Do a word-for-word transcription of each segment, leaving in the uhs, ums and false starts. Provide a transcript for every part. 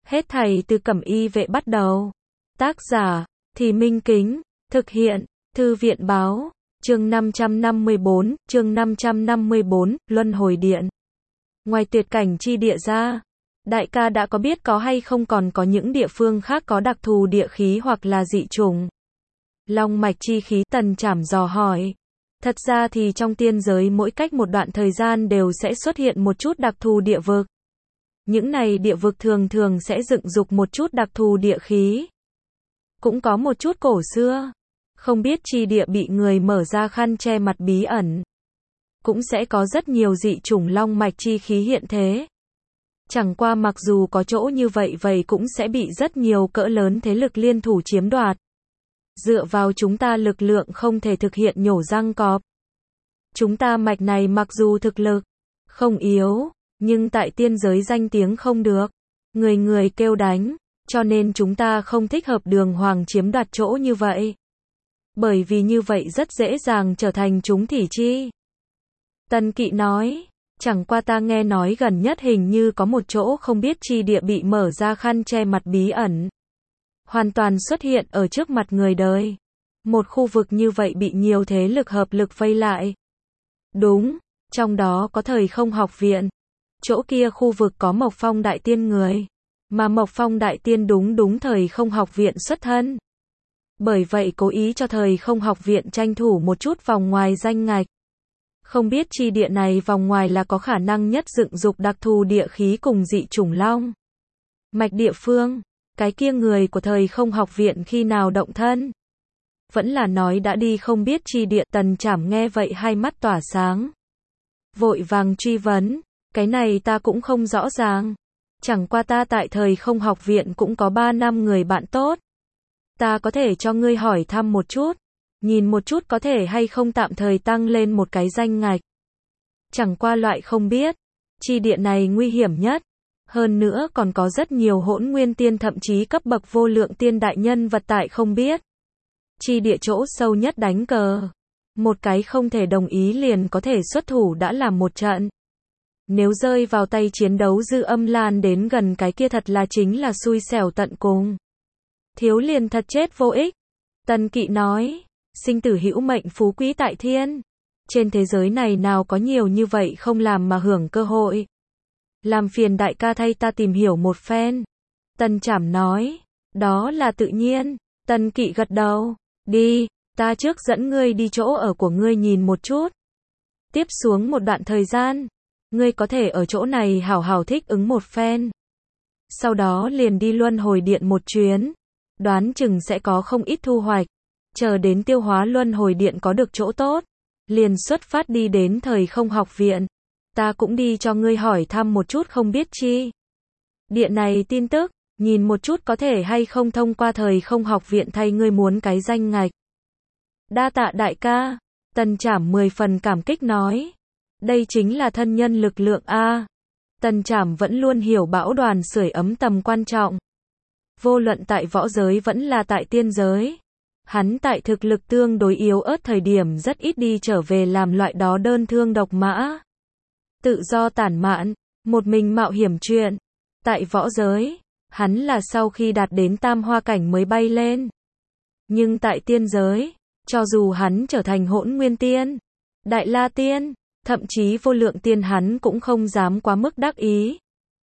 Hết thảy từ Cẩm Y Vệ bắt đầu. Tác giả, Thì Minh Kính, thực hiện, Thư viện Báo, chương năm trăm năm mươi bốn, chương năm trăm năm mươi bốn, Luân Hồi Điện. Ngoài tuyệt cảnh chi địa ra, đại ca đã có biết có hay không còn có những địa phương khác có đặc thù địa khí hoặc là dị chủng? Long mạch chi khí, Tần Trảm dò hỏi. Thật ra thì trong tiên giới mỗi cách một đoạn thời gian đều sẽ xuất hiện một chút đặc thù địa vực. Những này địa vực thường thường sẽ dựng dục một chút đặc thù địa khí. Cũng có một chút cổ xưa, không biết chi địa bị người mở ra khăn che mặt bí ẩn. Cũng sẽ có rất nhiều dị chủng long mạch chi khí hiện thế. Chẳng qua mặc dù có chỗ như vậy vậy cũng sẽ bị rất nhiều cỡ lớn thế lực liên thủ chiếm đoạt. Dựa vào chúng ta lực lượng không thể thực hiện nhổ răng cọp. Chúng ta mạch này mặc dù thực lực không yếu, nhưng tại tiên giới danh tiếng không được. Người người kêu đánh, cho nên chúng ta không thích hợp đường hoàng chiếm đoạt chỗ như vậy. Bởi vì như vậy rất dễ dàng trở thành chúng thỉ chi. Tần Kỵ nói, chẳng qua ta nghe nói gần nhất hình như có một chỗ không biết chi địa bị mở ra khăn che mặt bí ẩn. Hoàn toàn xuất hiện ở trước mặt người đời. Một khu vực như vậy bị nhiều thế lực hợp lực vây lại. Đúng, trong đó có Thời Không Học Viện. Chỗ kia khu vực có Mộc Phong Đại Tiên người. Mà Mộc Phong Đại Tiên đúng đúng Thời Không Học Viện xuất thân. Bởi vậy cố ý cho Thời Không Học Viện tranh thủ một chút vòng ngoài danh ngạch. Không biết chi địa này vòng ngoài là có khả năng nhất dựng dục đặc thù địa khí cùng dị chủng long mạch địa phương. Cái kia người của Thời Không Học Viện khi nào động thân? Vẫn là nói đã đi không biết chi địa. Tần Trảm nghe vậy hai mắt tỏa sáng. Vội vàng truy vấn, cái này ta cũng không rõ ràng. Chẳng qua ta tại Thời Không Học Viện cũng có ba năm người bạn tốt. Ta có thể cho ngươi hỏi thăm một chút. Nhìn một chút có thể hay không tạm thời tăng lên một cái danh ngạch. Chẳng qua loại không biết. Chi địa này nguy hiểm nhất. Hơn nữa còn có rất nhiều hỗn nguyên tiên thậm chí cấp bậc vô lượng tiên đại nhân vật tại không biết. Chi địa chỗ sâu nhất đánh cờ. Một cái không thể đồng ý liền có thể xuất thủ đã làm một trận. Nếu rơi vào tay chiến đấu dư âm lan đến gần cái kia thật là chính là xui xẻo tận cùng. Thiếu liền thật chết vô ích. Tần Kỵ nói, sinh tử hữu mệnh phú quý tại thiên. Trên thế giới này nào có nhiều như vậy không làm mà hưởng cơ hội. Làm phiền đại ca thay ta tìm hiểu một phen. Tần Trảm nói, đó là tự nhiên. Tần Kỵ gật đầu, đi, ta trước dẫn ngươi đi chỗ ở của ngươi nhìn một chút. Tiếp xuống một đoạn thời gian, ngươi có thể ở chỗ này hảo hảo thích ứng một phen. Sau đó liền đi Luân Hồi Điện một chuyến. Đoán chừng sẽ có không ít thu hoạch. Chờ đến tiêu hóa Luân Hồi Điện có được chỗ tốt, liền xuất phát đi đến Thời Không Học Viện. Ta cũng đi cho ngươi hỏi thăm một chút không biết chi địa này tin tức, nhìn một chút có thể hay không thông qua Thời Không Học Viện thay ngươi muốn cái danh ngạch. Đa tạ đại ca. Tần Trảm mười phần cảm kích nói. Đây chính là thân nhân lực lượng a. Tần Trảm vẫn luôn hiểu bão đoàn sưởi ấm tầm quan trọng. Vô luận tại võ giới vẫn là tại tiên giới. Hắn tại thực lực tương đối yếu ớt thời điểm rất ít đi trở về làm loại đó đơn thương độc mã. Tự do tản mạn, một mình mạo hiểm chuyện. Tại võ giới, hắn là sau khi đạt đến tam hoa cảnh mới bay lên. Nhưng tại tiên giới, cho dù hắn trở thành hỗn nguyên tiên, đại la tiên, thậm chí vô lượng tiên hắn cũng không dám quá mức đắc ý.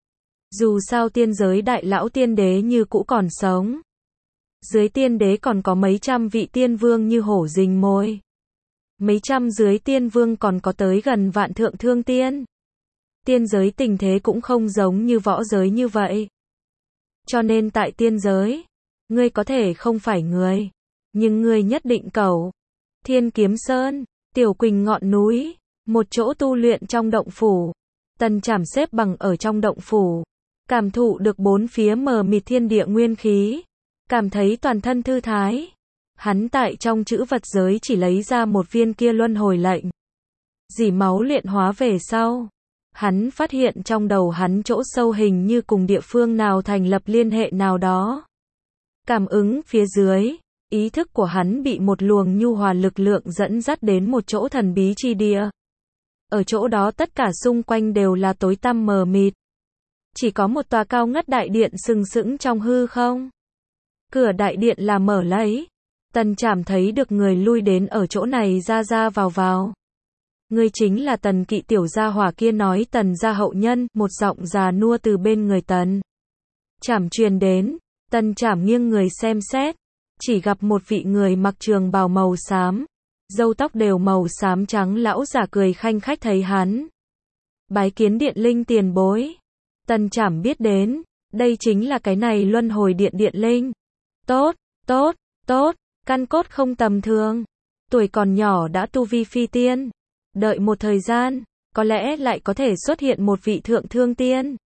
Dù sao tiên giới đại lão tiên đế như cũ còn sống. Dưới tiên đế còn có mấy trăm vị tiên vương như hổ rình mồi. Mấy trăm dưới tiên vương còn có tới gần vạn thượng thương tiên. Tiên giới tình thế cũng không giống như võ giới như vậy. Cho nên tại tiên giới, ngươi có thể không phải người, nhưng ngươi nhất định cầu. Thiên Kiếm Sơn, Tiểu Quỳnh ngọn núi, một chỗ tu luyện trong động phủ. Tần Trảm xếp bằng ở trong động phủ, cảm thụ được bốn phía mờ mịt thiên địa nguyên khí, cảm thấy toàn thân thư thái. Hắn tại trong chữ vật giới chỉ lấy ra một viên kia luân hồi lệnh. Dỉ máu luyện hóa về sau, hắn phát hiện trong đầu hắn chỗ sâu hình như cùng địa phương nào thành lập liên hệ nào đó. Cảm ứng phía dưới, ý thức của hắn bị một luồng nhu hòa lực lượng dẫn dắt đến một chỗ thần bí chi địa. Ở chỗ đó tất cả xung quanh đều là tối tăm mờ mịt. chỉ có một tòa cao ngất đại điện sừng sững trong hư không. Cửa đại điện là mở lấy. Tần Trảm thấy được người lui đến ở chỗ này ra ra vào vào. Ngươi chính là Tần Kỵ tiểu gia hỏa kia, nói Tần gia hậu nhân, một giọng già nua từ bên người Tần Trảm truyền đến. Tần Trảm nghiêng người xem xét, chỉ gặp một vị người mặc trường bào màu xám, râu tóc đều màu xám trắng lão giả cười khanh khách thấy hắn. Bái kiến Điện Linh tiền bối. Tần Trảm biết đến, đây chính là cái này luân hồi điện Điện Linh. Tốt, tốt, tốt, căn cốt không tầm thường. Tuổi còn nhỏ đã tu vi phi tiên. Đợi một thời gian, có lẽ lại có thể xuất hiện một vị thượng thương tiên.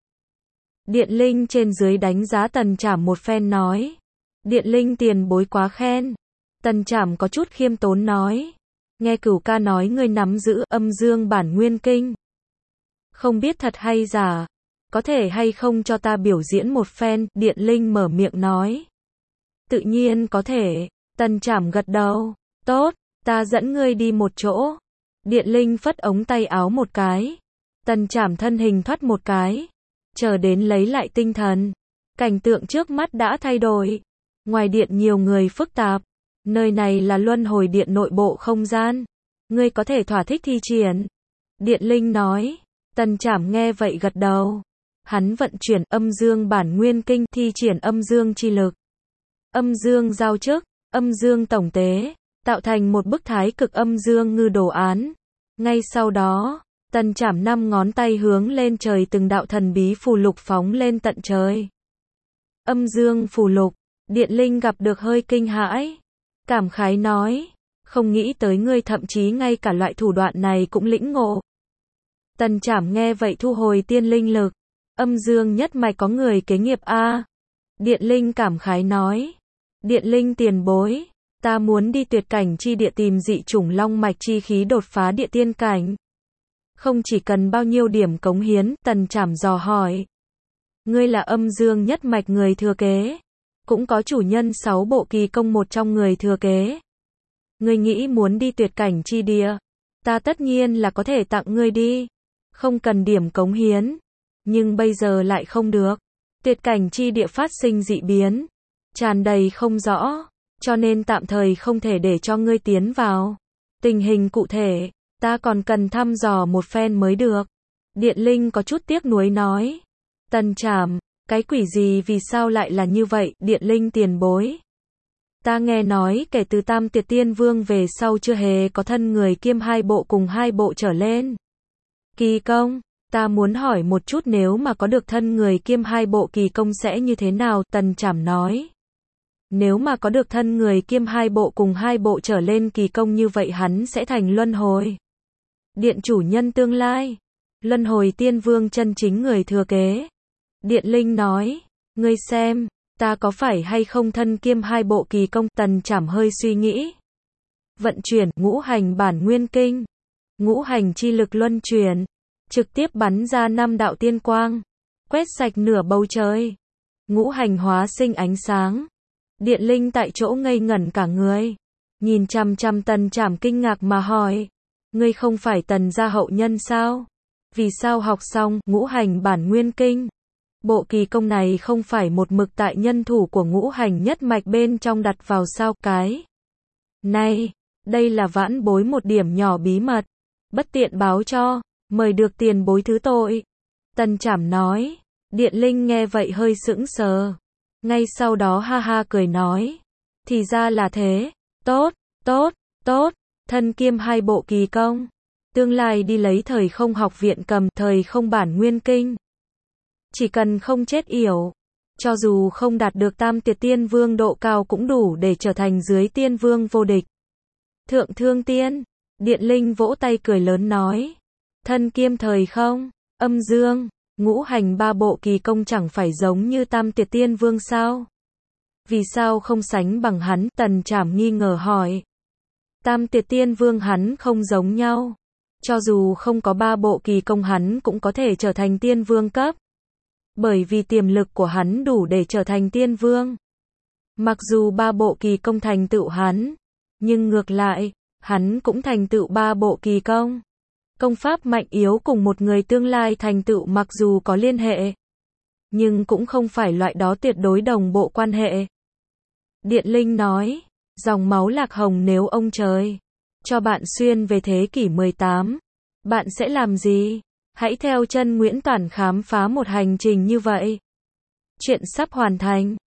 Điện Linh trên dưới đánh giá Tần Trảm một phen nói. Điện Linh tiền bối quá khen. Tần Trảm có chút khiêm tốn nói. Nghe cửu ca nói ngươi nắm giữ âm dương bản nguyên kinh. Không biết thật hay giả, có thể hay không cho ta biểu diễn một phen, Điện Linh mở miệng nói. Tự nhiên có thể. Tần Trảm gật đầu. Tốt, ta dẫn ngươi đi một chỗ. Điện Linh phất ống tay áo một cái. Tần Trảm thân hình thoát một cái. Chờ đến lấy lại tinh thần. Cảnh tượng trước mắt đã thay đổi. Ngoài điện nhiều người phức tạp. Nơi này là luân hồi điện nội bộ không gian. Ngươi có thể thỏa thích thi triển. Điện Linh nói. Tần Trảm nghe vậy gật đầu. Hắn vận chuyển âm dương bản nguyên kinh, thi triển âm dương chi lực. Âm dương giao chức, âm dương tổng tế, tạo thành một bức thái cực âm dương ngư đồ án. Ngay sau đó, Tần Trảm năm ngón tay hướng lên trời, từng đạo thần bí phù lục phóng lên tận trời. Âm dương phù lục, Điện Linh gặp được hơi kinh hãi. Cảm khái nói, không nghĩ tới ngươi thậm chí ngay cả loại thủ đoạn này cũng lĩnh ngộ. Tần Trảm nghe vậy thu hồi tiên linh lực. Âm dương nhất mạch có người kế nghiệp a. Điện Linh cảm khái nói. Điện Linh tiền bối, ta muốn đi tuyệt cảnh chi địa tìm dị chủng long mạch chi khí đột phá địa tiên cảnh. Không chỉ cần bao nhiêu điểm cống hiến, Tần Trảm dò hỏi. Ngươi là âm dương nhất mạch người thừa kế, cũng có chủ nhân sáu bộ kỳ công một trong người thừa kế. Ngươi nghĩ muốn đi tuyệt cảnh chi địa, ta tất nhiên là có thể tặng ngươi đi. Không cần điểm cống hiến, nhưng bây giờ lại không được. Tuyệt cảnh chi địa phát sinh dị biến, tràn đầy không rõ, cho nên tạm thời không thể để cho ngươi tiến vào. Tình hình cụ thể, ta còn cần thăm dò một phen mới được. Điện Linh có chút tiếc nuối nói. Tần Trảm, cái quỷ gì, vì sao lại là như vậy, Điện Linh tiền bối? Ta nghe nói kể từ Tam Tiệt Tiên Vương về sau chưa hề có thân người kiêm hai bộ cùng hai bộ trở lên. Kỳ công, ta muốn hỏi một chút, nếu mà có được thân người kiêm hai bộ kỳ công sẽ như thế nào? Tần Trảm nói. Nếu mà có được thân người kiêm hai bộ cùng hai bộ trở lên kỳ công như vậy hắn sẽ thành luân hồi điện chủ nhân tương lai, luân hồi tiên vương chân chính người thừa kế. Điện Linh nói, ngươi xem, ta có phải hay không thân kiêm hai bộ kỳ công? Tần Trảm hơi suy nghĩ. Vận chuyển ngũ hành bản nguyên kinh, ngũ hành chi lực luân chuyển, trực tiếp bắn ra năm đạo tiên quang, quét sạch nửa bầu trời. Ngũ hành hóa sinh ánh sáng. Điện Linh tại chỗ ngây ngẩn cả người, nhìn chằm chằm Tần Trảm kinh ngạc mà hỏi, ngươi không phải Tần gia hậu nhân sao? Vì sao học xong ngũ hành bản nguyên kinh, bộ kỳ công này không phải một mực tại nhân thủ của ngũ hành nhất mạch bên trong đặt vào sao? Cái này, đây là vãn bối một điểm nhỏ bí mật, bất tiện báo cho, mời được tiền bối thứ tội. Tần Trảm nói. Điện Linh nghe vậy hơi sững sờ. Ngay sau đó ha ha cười nói. Thì ra là thế. Tốt, tốt, tốt. Thân kiêm hai bộ kỳ công. Tương lai đi lấy thời không học viện cầm thời không bản nguyên kinh. Chỉ cần không chết yểu. Cho dù không đạt được tam tiệt tiên vương độ cao cũng đủ để trở thành dưới tiên vương vô địch. Thượng thương tiên. Điện Linh vỗ tay cười lớn nói. Thân kiêm thời không, âm dương, ngũ hành ba bộ kỳ công chẳng phải giống như tam tiệt tiên vương sao? Vì sao không sánh bằng hắn? Tần Trảm nghi ngờ hỏi. Tam tiệt tiên vương hắn không giống nhau. Cho dù không có ba bộ kỳ công hắn cũng có thể trở thành tiên vương cấp. Bởi vì tiềm lực của hắn đủ để trở thành tiên vương. Mặc dù ba bộ kỳ công thành tựu hắn, nhưng ngược lại, hắn cũng thành tựu ba bộ kỳ công. Công pháp mạnh yếu cùng một người tương lai thành tựu mặc dù có liên hệ, nhưng cũng không phải loại đó tuyệt đối đồng bộ quan hệ. Điện Linh nói, dòng máu Lạc Hồng nếu ông trời cho bạn xuyên về thế kỷ mười tám, bạn sẽ làm gì? Hãy theo chân Nguyễn Toản khám phá một hành trình như vậy. Chuyện sắp hoàn thành.